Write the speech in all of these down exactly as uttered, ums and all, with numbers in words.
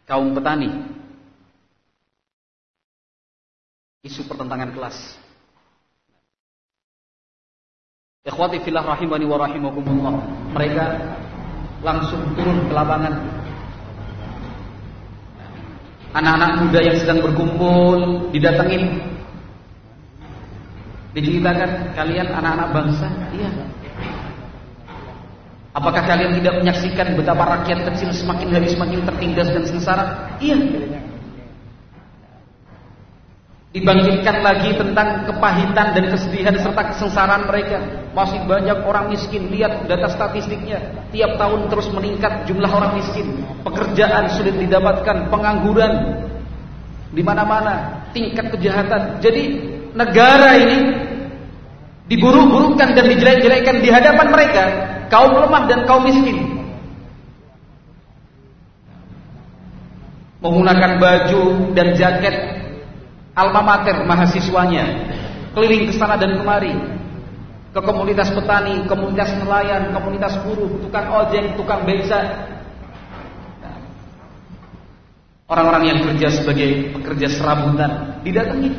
kaum petani. Isu pertentangan kelas. Ikhwati fillah rahimani wa rahimakumullah. Mereka langsung turun ke lapangan. Anak-anak muda yang sedang berkumpul didatengin. Diceritakan, kalian anak-anak bangsa? Iya. Apakah kalian tidak menyaksikan betapa rakyat kecil semakin hari semakin tertindas dan sengsara? Iya. Dibangkitkan lagi tentang kepahitan dan kesedihan serta kesengsaraan mereka. Masih banyak orang miskin. Lihat data statistiknya, tiap tahun terus meningkat jumlah orang miskin. Pekerjaan sulit didapatkan, pengangguran di mana-mana, tingkat kejahatan. Jadi negara ini diburuk-burukkan dan dijelek-jelekkan di hadapan mereka, kaum lemah dan kaum miskin. Menggunakan baju dan jaket alma mater mahasiswanya, keliling ke sana dan kemari, ke komunitas petani, komunitas nelayan, komunitas buruh, tukang ojek, tukang beca, orang-orang yang kerja sebagai pekerja serabutan didatangi.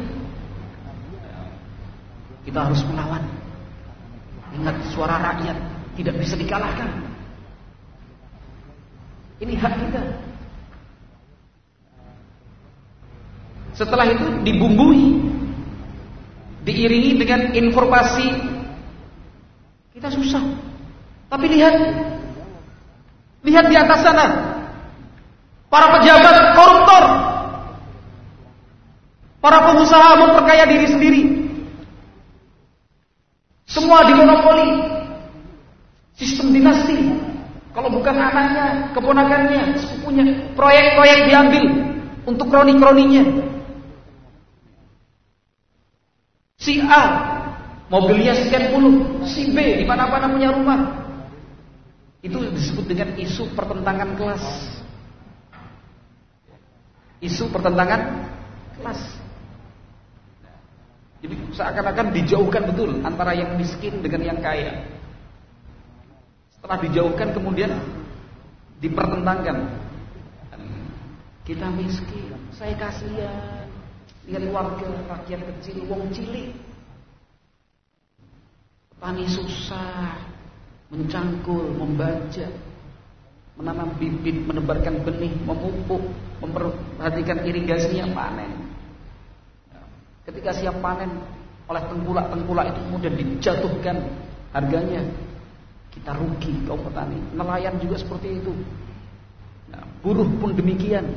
Kita harus melawan. Ingat, suara rakyat tidak bisa dikalahkan. Ini hak kita. Setelah itu dibumbui, diiringi dengan informasi, kita susah. Tapi lihat, lihat di atas sana, para pejabat koruptor, para pengusaha memperkaya diri sendiri, semua dimonopoli, sistem dinasti. Kalau bukan anaknya, keponakannya, sepupunya, proyek-proyek diambil untuk kroni-kroninya. Si A mobilnya sekian puluh, si B di mana-mana punya rumah. Itu disebut dengan isu pertentangan kelas. Isu pertentangan kelas. Jadi seakan-akan dijauhkan betul antara yang miskin dengan yang kaya. Setelah dijauhkan kemudian dipertentangkan. Kita miskin, saya kasihan. Lihat warga, rakyat kecil, wong cilik, petani susah, mencangkul, membaca, menanam bibit, menebarkan benih, memupuk, memperhatikan irigasinya, panen. Ketika siap panen oleh tengkulak-tengkulak itu kemudian dijatuhkan harganya, kita rugi kaum petani. Nelayan juga seperti itu. Nah, buruh pun demikian.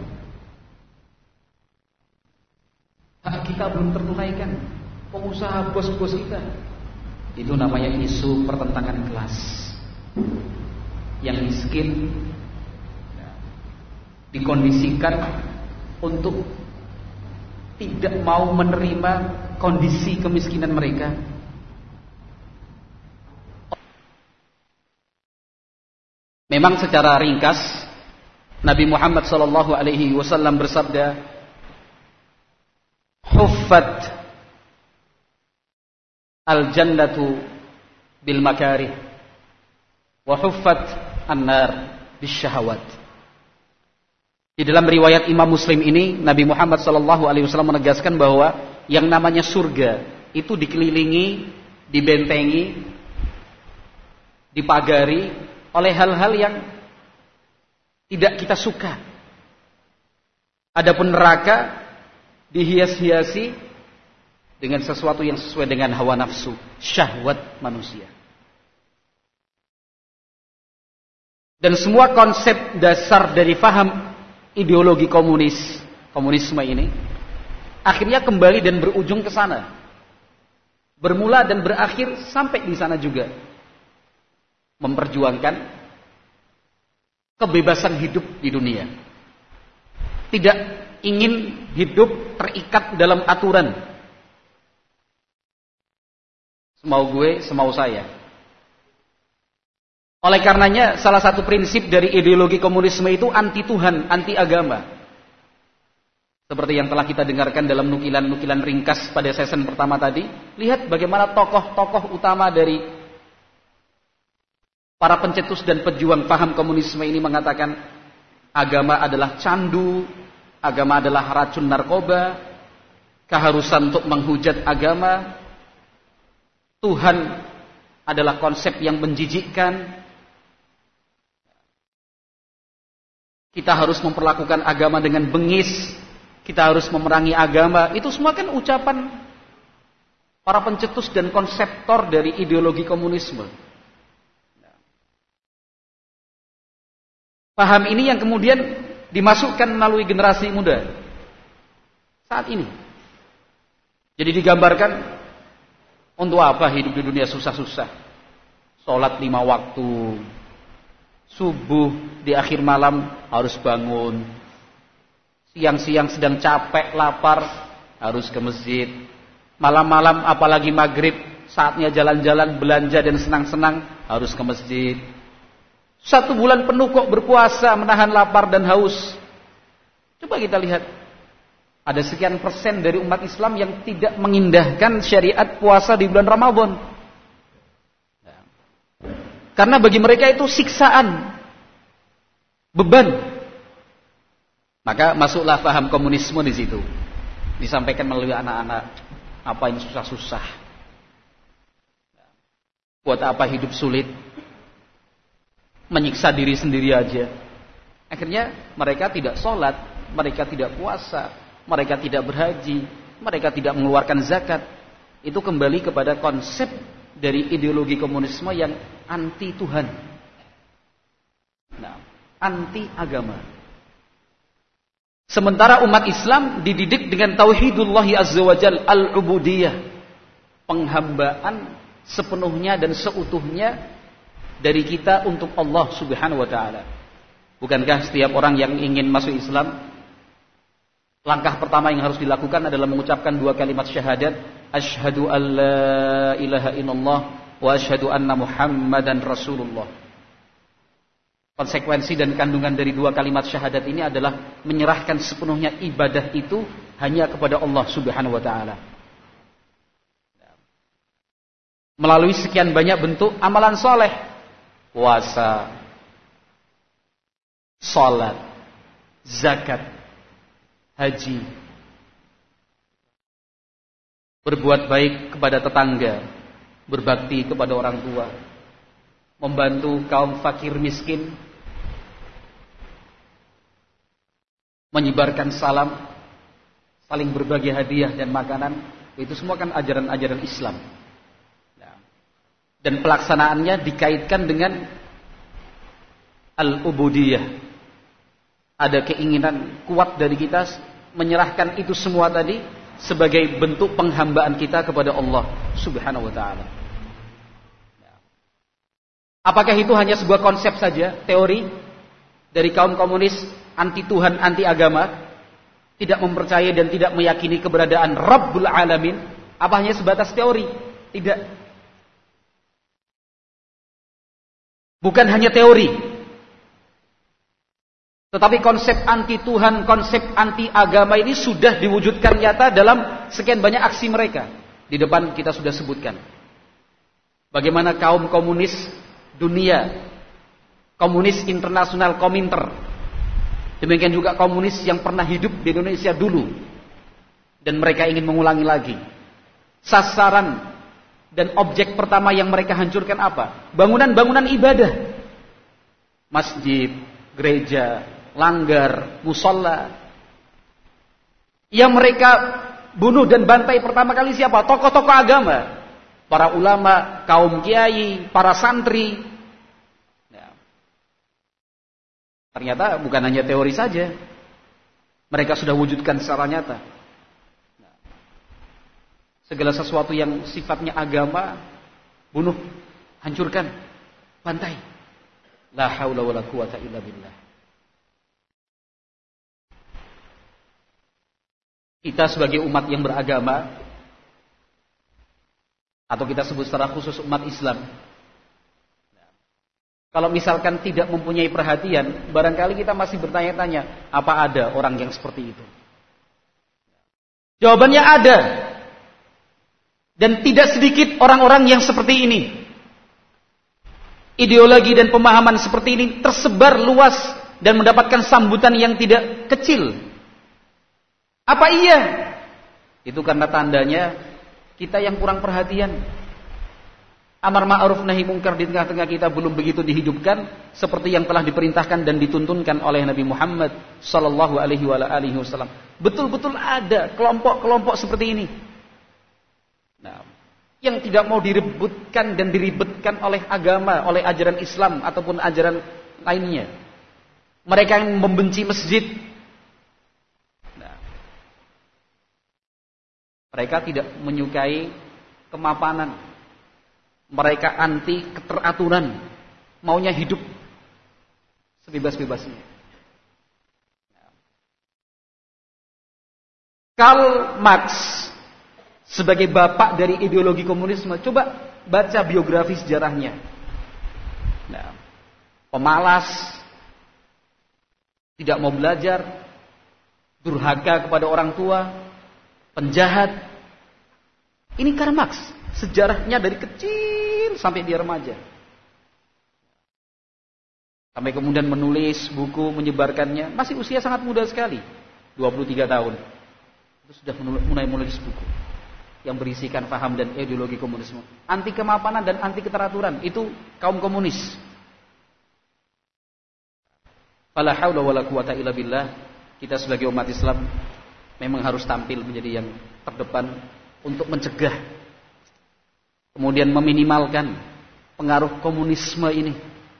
Hak kita belum tertunaikan. Pengusaha, bos-bos kita. Itu namanya isu pertentangan kelas. Yang miskin dikondisikan untuk tidak mau menerima kondisi kemiskinan mereka. Memang secara ringkas Nabi Muhammad sallallahu alaihi wasallam bersabda, huffat al-jannatu bil makarih wa huffat an-nar bis syahawat. Di dalam riwayat Imam Muslim ini Nabi Muhammad sallallahu alaihi wasallam menegaskan bahwa yang namanya surga itu dikelilingi, dibentengi, dipagari oleh hal-hal yang tidak kita suka. Adapun neraka dihias-hiasi dengan sesuatu yang sesuai dengan hawa nafsu, syahwat manusia. Dan semua konsep dasar dari faham ideologi komunis, komunisme ini akhirnya kembali dan berujung ke sana. Bermula dan berakhir sampai di sana juga. Memperjuangkan kebebasan hidup di dunia. Tidak ingin hidup terikat dalam aturan. Semau gue, semau saya. Oleh karenanya salah satu prinsip dari ideologi komunisme itu anti Tuhan, anti agama. Seperti yang telah kita dengarkan dalam nukilan-nukilan ringkas pada season pertama tadi. Lihat bagaimana tokoh-tokoh utama dari para pencetus dan pejuang paham komunisme ini mengatakan, agama adalah candu, agama adalah racun narkoba, keharusan untuk menghujat agama, Tuhan adalah konsep yang menjijikkan, kita harus memperlakukan agama dengan bengis, kita harus memerangi agama. Itu semua kan ucapan para pencetus dan konseptor dari ideologi komunisme. Paham ini yang kemudian dimasukkan melalui generasi muda saat ini. Jadi digambarkan, untuk apa hidup di dunia susah-susah? Sholat lima waktu, subuh di akhir malam harus bangun, siang-siang sedang capek, lapar, harus ke masjid, malam-malam apalagi maghrib, saatnya jalan-jalan, belanja dan senang-senang, harus ke masjid. Satu bulan penuh kok berpuasa, menahan lapar dan haus. Coba kita lihat, ada sekian persen dari umat Islam yang tidak mengindahkan syariat puasa di bulan Ramadan. Karena bagi mereka itu siksaan, beban. Maka masuklah paham komunisme di situ. Disampaikan melalui anak-anak, apa yang susah-susah. Buat apa hidup sulit? Menyiksa diri sendiri aja. Akhirnya mereka tidak sholat, mereka tidak puasa, mereka tidak berhaji, mereka tidak mengeluarkan zakat. Itu kembali kepada konsep dari ideologi komunisme yang anti Tuhan, nah, anti agama. Sementara umat Islam dididik dengan tauhidullah azza wajal, al-ubudiyah, penghambaan sepenuhnya dan seutuhnya dari kita untuk Allah subhanahu wa ta'ala. Bukankah setiap orang yang ingin masuk Islam, langkah pertama yang harus dilakukan adalah mengucapkan dua kalimat syahadat, asyhadu an la ilaha illallah wa asyhadu anna muhammadan rasulullah. Konsekuensi dan kandungan dari dua kalimat syahadat ini adalah menyerahkan sepenuhnya ibadah itu hanya kepada Allah subhanahu wa ta'ala. Melalui sekian banyak bentuk amalan soleh, puasa, salat, zakat, haji, berbuat baik kepada tetangga, berbakti kepada orang tua, membantu kaum fakir miskin, menyebarkan salam, saling berbagi hadiah dan makanan. Itu semua kan ajaran-ajaran Islam. Dan pelaksanaannya dikaitkan dengan al-ubudiyah. Ada keinginan kuat dari kita menyerahkan itu semua tadi sebagai bentuk penghambaan kita kepada Allah subhanahu wa ta'ala. Apakah itu hanya sebuah konsep saja, teori dari kaum komunis anti Tuhan, anti agama, tidak mempercayai dan tidak meyakini keberadaan Rabbul Alamin? Apa hanya sebatas teori? Tidak. Bukan hanya teori, tetapi konsep anti Tuhan, konsep anti agama ini sudah diwujudkan nyata dalam sekian banyak aksi mereka. Di depan kita sudah sebutkan bagaimana kaum komunis dunia, komunis internasional, Kominter, demikian juga komunis yang pernah hidup di Indonesia dulu, dan mereka ingin mengulangi lagi. Sasaran dan objek pertama yang mereka hancurkan apa? Bangunan-bangunan ibadah. Masjid, gereja, langgar, musola. Yang mereka bunuh dan bantai pertama kali siapa? Tokoh-tokoh agama. Para ulama, kaum kiai, para santri. Ya. Ternyata bukan hanya teori saja. Mereka sudah wujudkan secara nyata. Segala sesuatu yang sifatnya agama, bunuh, hancurkan, bantai. La haula wala quwata illa billah. Kita sebagai umat yang beragama, atau kita sebut secara khusus umat Islam, kalau misalkan tidak mempunyai perhatian, barangkali kita masih bertanya-tanya, apa ada orang yang seperti itu? Jawabannya ada. Dan tidak sedikit orang-orang yang seperti ini. Ideologi dan pemahaman seperti ini tersebar luas dan mendapatkan sambutan yang tidak kecil. Apa iya? Itu karena tandanya kita yang kurang perhatian. Amar ma'ruf nahi mungkar di tengah-tengah kita belum begitu dihidupkan seperti yang telah diperintahkan dan dituntunkan oleh Nabi Muhammad sallallahu alaihi wasallam. Betul-betul ada kelompok-kelompok seperti ini. Nah, yang tidak mau direbutkan dan diribetkan oleh agama, oleh ajaran Islam ataupun ajaran lainnya. Mereka yang membenci masjid. Nah, mereka tidak menyukai kemapanan. Mereka anti keteraturan, maunya hidup sebebas-bebasnya. Karl Marx sebagai bapak dari ideologi komunisme, coba baca biografi sejarahnya. Nah, pemalas, tidak mau belajar, durhaka kepada orang tua, penjahat. Ini Karl Marx, sejarahnya dari kecil sampai dia remaja. Sampai kemudian menulis buku, menyebarkannya, masih usia sangat muda sekali, dua puluh tiga tahun. Itu sudah mulai menulis buku yang berisikan paham dan ideologi komunisme, anti kemapanan dan anti keteraturan. Itu kaum komunis. Fala haula wala quwata illa billah. Kita sebagai umat Islam memang harus tampil menjadi yang terdepan untuk mencegah, kemudian meminimalkan pengaruh komunisme ini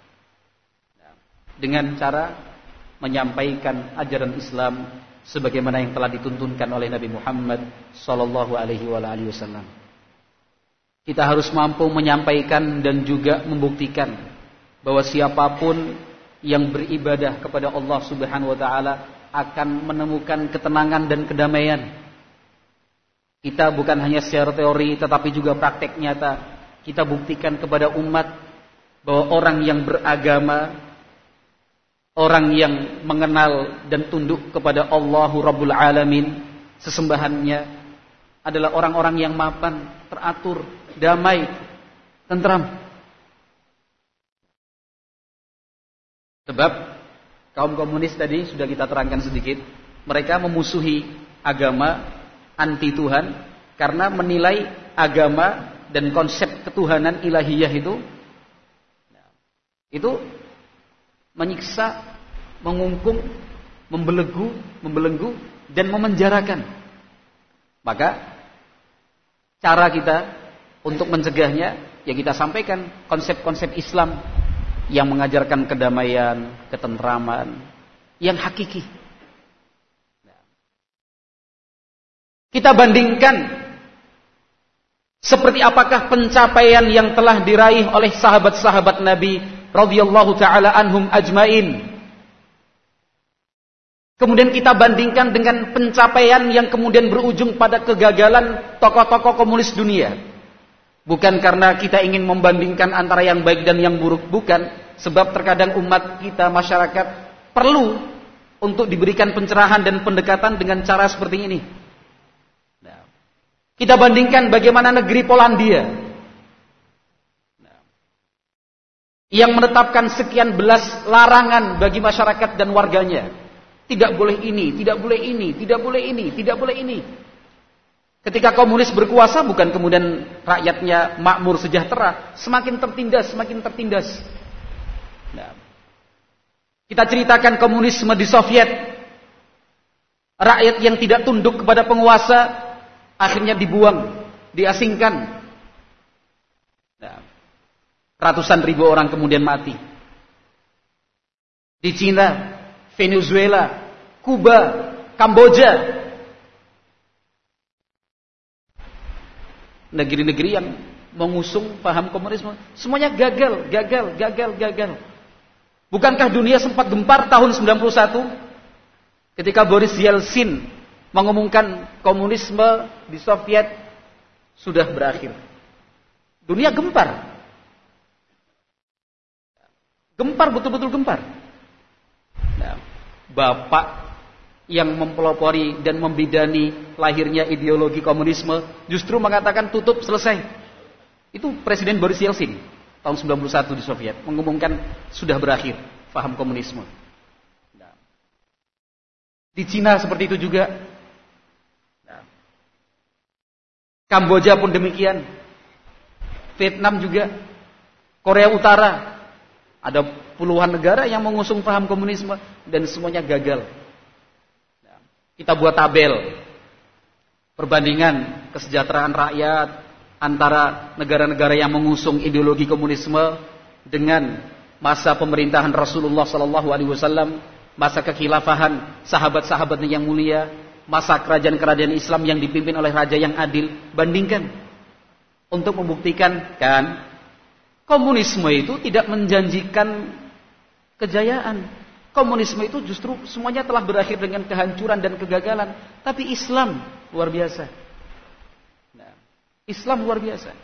dengan cara menyampaikan ajaran Islam sebagaimana yang telah dituntunkan oleh Nabi Muhammad sallallahu alaihi wasallam. Kita harus mampu menyampaikan dan juga membuktikan bahwa siapapun yang beribadah kepada Allah Subhanahu wa taala akan menemukan ketenangan dan kedamaian. Kita bukan hanya secara teori tetapi juga praktek nyata. Kita buktikan kepada umat bahwa orang yang beragama, orang yang mengenal dan tunduk kepada Allahu Rabbul Alamin, sesembahannya adalah orang-orang yang mapan, teratur, damai, tentram. Sebab kaum komunis tadi sudah kita terangkan sedikit, mereka memusuhi agama, anti Tuhan, karena menilai agama dan konsep ketuhanan ilahiyah itu itu menyiksa, mengungkung, membelenggu, membelenggu dan memenjarakan. Maka cara kita untuk mencegahnya, ya kita sampaikan konsep-konsep Islam yang mengajarkan kedamaian, ketentraman yang hakiki. Kita bandingkan seperti apakah pencapaian yang telah diraih oleh sahabat-sahabat Nabi radhiyallahu taala anhum ajmain. Kemudian kita bandingkan dengan pencapaian yang kemudian berujung pada kegagalan tokoh-tokoh komunis dunia. Bukan karena kita ingin membandingkan antara yang baik dan yang buruk, bukan. Sebab terkadang umat kita, masyarakat perlu untuk diberikan pencerahan dan pendekatan dengan cara seperti ini. Kita bandingkan bagaimana negeri Polandia yang menetapkan sekian belas larangan bagi masyarakat dan warganya. Tidak boleh ini, tidak boleh ini, tidak boleh ini, tidak boleh ini. Ketika komunis berkuasa, bukan kemudian rakyatnya makmur sejahtera, semakin tertindas, semakin tertindas. Nah, kita ceritakan komunisme di Soviet, rakyat yang tidak tunduk kepada penguasa akhirnya dibuang, diasingkan. Nah, ratusan ribu orang kemudian mati. Di Cina, Venezuela, Kuba, Kamboja, negeri-negeri yang mengusung paham komunisme, semuanya gagal, gagal, gagal, gagal. Bukankah dunia sempat gempar tahun sembilan puluh satu ketika Boris Yeltsin mengumumkan komunisme di Soviet sudah berakhir. Dunia gempar. Gempar, betul-betul gempar. Nah, Bapak yang mempelopori dan membidani lahirnya ideologi komunisme justru mengatakan tutup, selesai. Itu Presiden Boris Yeltsin tahun sembilan puluh satu di Soviet mengumumkan sudah berakhir paham komunisme. Di Cina seperti itu juga. Nah. Kamboja pun demikian. Vietnam juga. Korea Utara. Ada puluhan negara yang mengusung paham komunisme dan semuanya gagal. Nah. Kita buat tabel perbandingan kesejahteraan rakyat antara negara-negara yang mengusung ideologi komunisme dengan masa pemerintahan Rasulullah sallallahu alaihi wasallam, masa kekhilafahan sahabat-sahabatnya yang mulia, masa kerajaan-kerajaan Islam yang dipimpin oleh raja yang adil. Bandingkan untuk membuktikan kan komunisme itu tidak menjanjikan kejayaan. Komunisme itu justru semuanya telah berakhir dengan kehancuran dan kegagalan. Tapi Islam luar biasa. Nah, Islam luar biasa.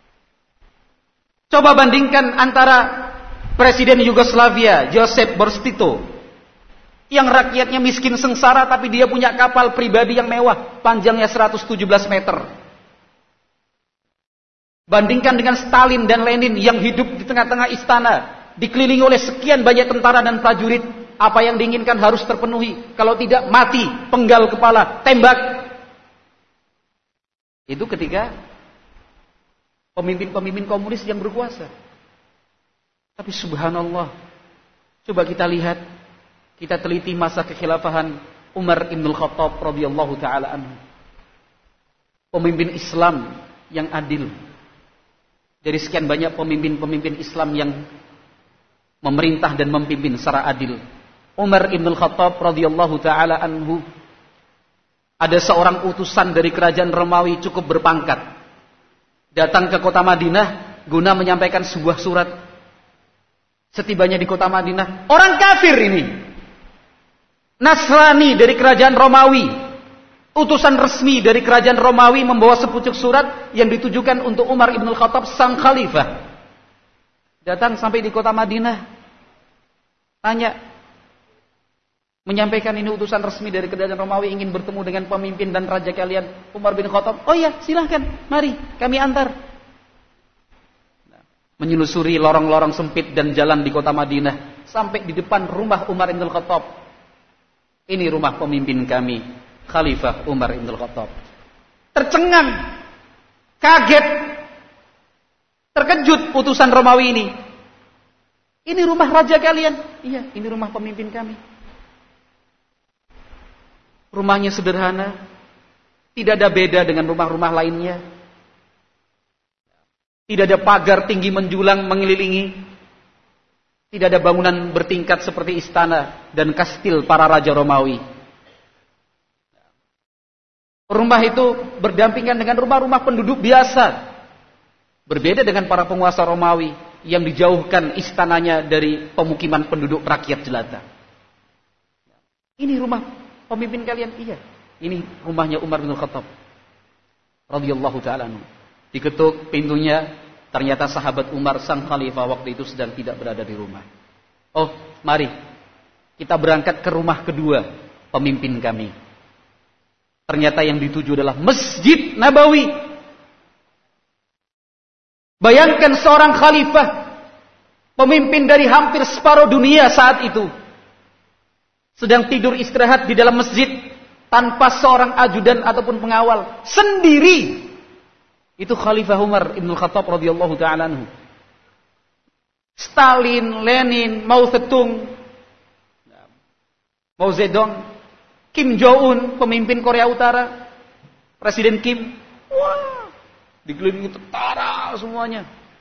Coba bandingkan antara Presiden Yugoslavia Josip Broz Tito yang rakyatnya miskin sengsara tapi dia punya kapal pribadi yang mewah, panjangnya seratus tujuh belas meter. Bandingkan dengan Stalin dan Lenin yang hidup di tengah-tengah istana, dikelilingi oleh sekian banyak tentara dan prajurit. Apa yang diinginkan harus terpenuhi. Kalau tidak, mati, penggal kepala, tembak. Itu ketika pemimpin-pemimpin komunis yang berkuasa. Tapi subhanallah, coba kita lihat, kita teliti masa kekhilafahan Umar ibn Khattab radhiyallahu taala anhu. Pemimpin Islam yang adil. Dari sekian banyak pemimpin-pemimpin Islam yang memerintah dan memimpin secara adil, Umar ibn Khattab radhiyallahu taala anhu, ada seorang utusan dari kerajaan Romawi cukup berpangkat, datang ke kota Madinah guna menyampaikan sebuah surat. Setibanya di kota Madinah, orang kafir ini, Nasrani dari kerajaan Romawi, utusan resmi dari kerajaan Romawi membawa sepucuk surat yang ditujukan untuk Umar ibn Khattab sang khalifah. Datang sampai di kota Madinah, tanya, menyampaikan ini utusan resmi dari kerajaan Romawi ingin bertemu dengan pemimpin dan raja kalian Umar bin Khattab. Oh ya, silahkan, mari kami antar. Menyelusuri lorong-lorong sempit dan jalan di kota Madinah sampai di depan rumah Umar bin Khattab. Ini rumah pemimpin kami, Khalifah Umar bin Khattab. Tercengang, kaget, terkejut utusan Romawi ini. Ini rumah raja kalian? Iya, ini rumah pemimpin kami. Rumahnya sederhana, tidak ada beda dengan rumah-rumah lainnya. Tidak ada pagar tinggi menjulang mengelilingi. Tidak ada bangunan bertingkat seperti istana dan kastil para raja Romawi. Rumah itu berdampingan dengan rumah-rumah penduduk biasa. Berbeda dengan para penguasa Romawi yang dijauhkan istananya dari pemukiman penduduk rakyat jelata. Ini rumah pemimpin kalian? Iya. Ini rumahnya Umar bin Khattab radhiyallahu ta'ala anhu. Diketuk pintunya, ternyata sahabat Umar sang khalifah waktu itu sedang tidak berada di rumah. Oh, mari kita berangkat ke rumah kedua pemimpin kami. Ternyata yang dituju adalah Masjid Nabawi. Bayangkan seorang khalifah, pemimpin dari hampir separuh dunia saat itu, sedang tidur istirahat di dalam masjid tanpa seorang ajudan ataupun pengawal, sendiri. Itu Khalifah Umar ibn Khattab radhiyallahu ta'ala anhu. Stalin, Lenin, Mao Zedong, Mao Zedong, Kim Jong-un, pemimpin Korea Utara, Presiden Kim, wah, dikelilingi tentara semuanya.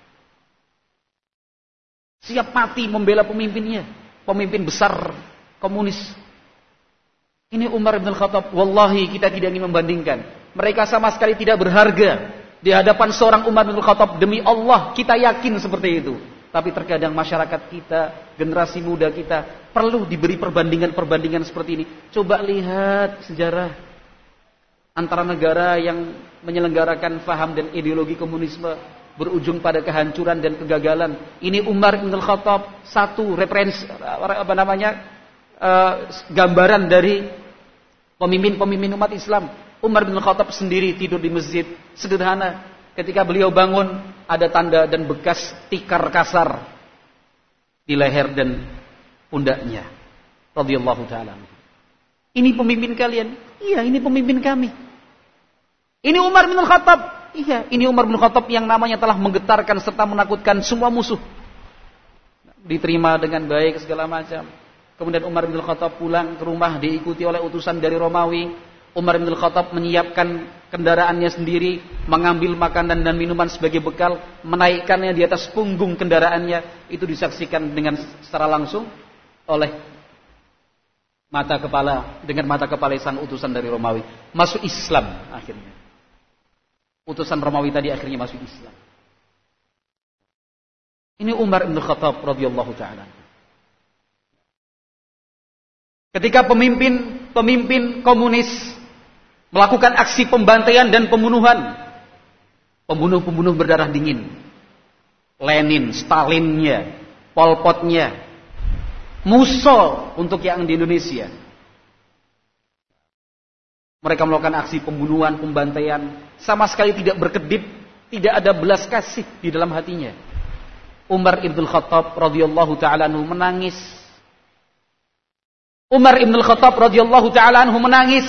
Siap mati membela pemimpinnya, pemimpin besar komunis. Ini Umar bin Khattab, wallahi kita tidak ingin membandingkan. Mereka sama sekali tidak berharga di hadapan seorang Umar bin Khattab. Demi Allah kita yakin seperti itu. Tapi terkadang masyarakat kita, generasi muda kita perlu diberi perbandingan-perbandingan seperti ini. Coba lihat sejarah antara negara yang menyelenggarakan faham dan ideologi komunisme berujung pada kehancuran dan kegagalan. Ini Umar bin Khattab, satu referensi apa namanya uh, gambaran dari pemimpin-pemimpin umat Islam. Umar bin Khattab sendiri tidur di masjid sederhana. Ketika beliau bangun, ada tanda dan bekas tikar kasar di leher dan pundaknya. Radhiyallahu ta'ala. Ini pemimpin kalian? Iya, ini pemimpin kami. Ini Umar bin Khattab? Iya, ini Umar bin Khattab yang namanya telah menggetarkan serta menakutkan semua musuh. Diterima dengan baik segala macam. Kemudian Umar bin Khattab pulang ke rumah diikuti oleh utusan dari Romawi. Umar bin Khattab menyiapkan kendaraannya sendiri, mengambil makanan dan minuman sebagai bekal, menaikkannya di atas punggung kendaraannya. Itu disaksikan dengan secara langsung oleh mata kepala, dengan mata kepala sang utusan dari Romawi. Masuk Islam akhirnya. Utusan Romawi tadi akhirnya masuk Islam. Ini Umar bin Khattab radhiyallahu taala. Ketika pemimpin-pemimpin komunis melakukan aksi pembantaian dan pembunuhan, pembunuh-pembunuh berdarah dingin, Lenin, Stalinnya, Pol Potnya, Musso untuk yang di Indonesia. Mereka melakukan aksi pembunuhan, pembantaian, sama sekali tidak berkedip, tidak ada belas kasih di dalam hatinya. Umar ibn Khattab radhiyallahu taala anhu menangis. Umar ibn Khattab radhiyallahu taala anhu menangis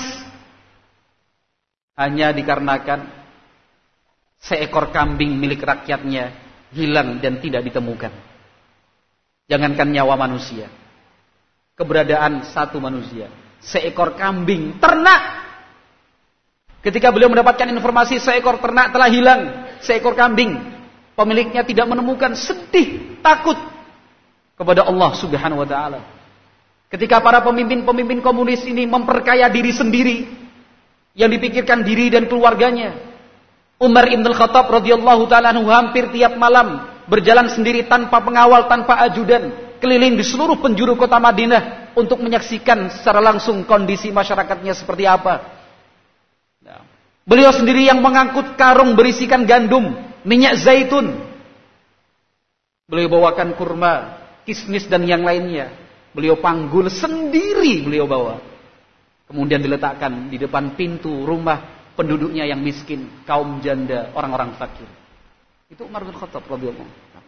hanya dikarenakan seekor kambing milik rakyatnya hilang dan tidak ditemukan. Jangankan nyawa manusia, keberadaan satu manusia, seekor kambing ternak. Ketika beliau mendapatkan informasi seekor ternak telah hilang, seekor kambing, pemiliknya tidak menemukan, sedih, takut kepada Allah Subhanahu wa taala. Ketika para pemimpin-pemimpin komunis ini memperkaya diri sendiri, yang dipikirkan diri dan keluarganya, Umar ibn Khattab radhiyallahu taala anhu hampir tiap malam berjalan sendiri tanpa pengawal, tanpa ajudan, keliling di seluruh penjuru kota Madinah untuk menyaksikan secara langsung kondisi masyarakatnya seperti apa. Beliau sendiri yang mengangkut karung berisikan gandum, minyak zaitun. Beliau bawakan kurma, kismis dan yang lainnya. Beliau panggul sendiri, beliau bawa. Kemudian diletakkan di depan pintu rumah penduduknya yang miskin, kaum janda, orang-orang fakir. Itu Umar bin Khattab radhiyallahu anhu.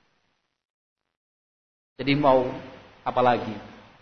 Jadi mau apa lagi?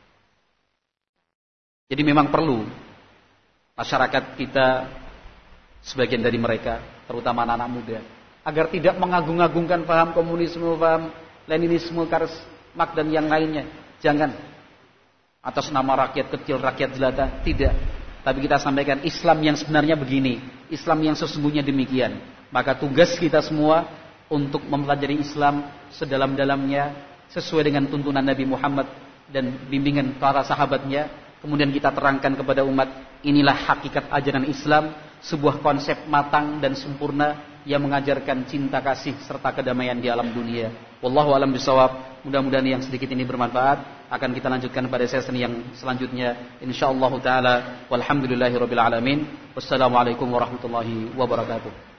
Jadi memang perlu masyarakat kita, sebagian dari mereka, terutama anak-anak muda, agar tidak mengagung-agungkan paham komunisme, paham Leninisme, Karl Marx dan yang lainnya. Jangan atas nama rakyat kecil, rakyat jelata, tidak. Tapi kita sampaikan Islam yang sebenarnya begini, Islam yang sesungguhnya demikian. Maka tugas kita semua untuk mempelajari Islam sedalam-dalamnya, sesuai dengan tuntunan Nabi Muhammad dan bimbingan para sahabatnya. Kemudian kita terangkan kepada umat, inilah hakikat ajaran Islam, sebuah konsep matang dan sempurna yang mengajarkan cinta kasih serta kedamaian di alam dunia. Wallahu a'lam bishawab. Mudah-mudahan yang sedikit ini bermanfaat. Akan kita lanjutkan pada sesi yang selanjutnya insyaallah taala. Walhamdulillahirabbil alamin. Wassalamualaikum warahmatullahi wabarakatuh.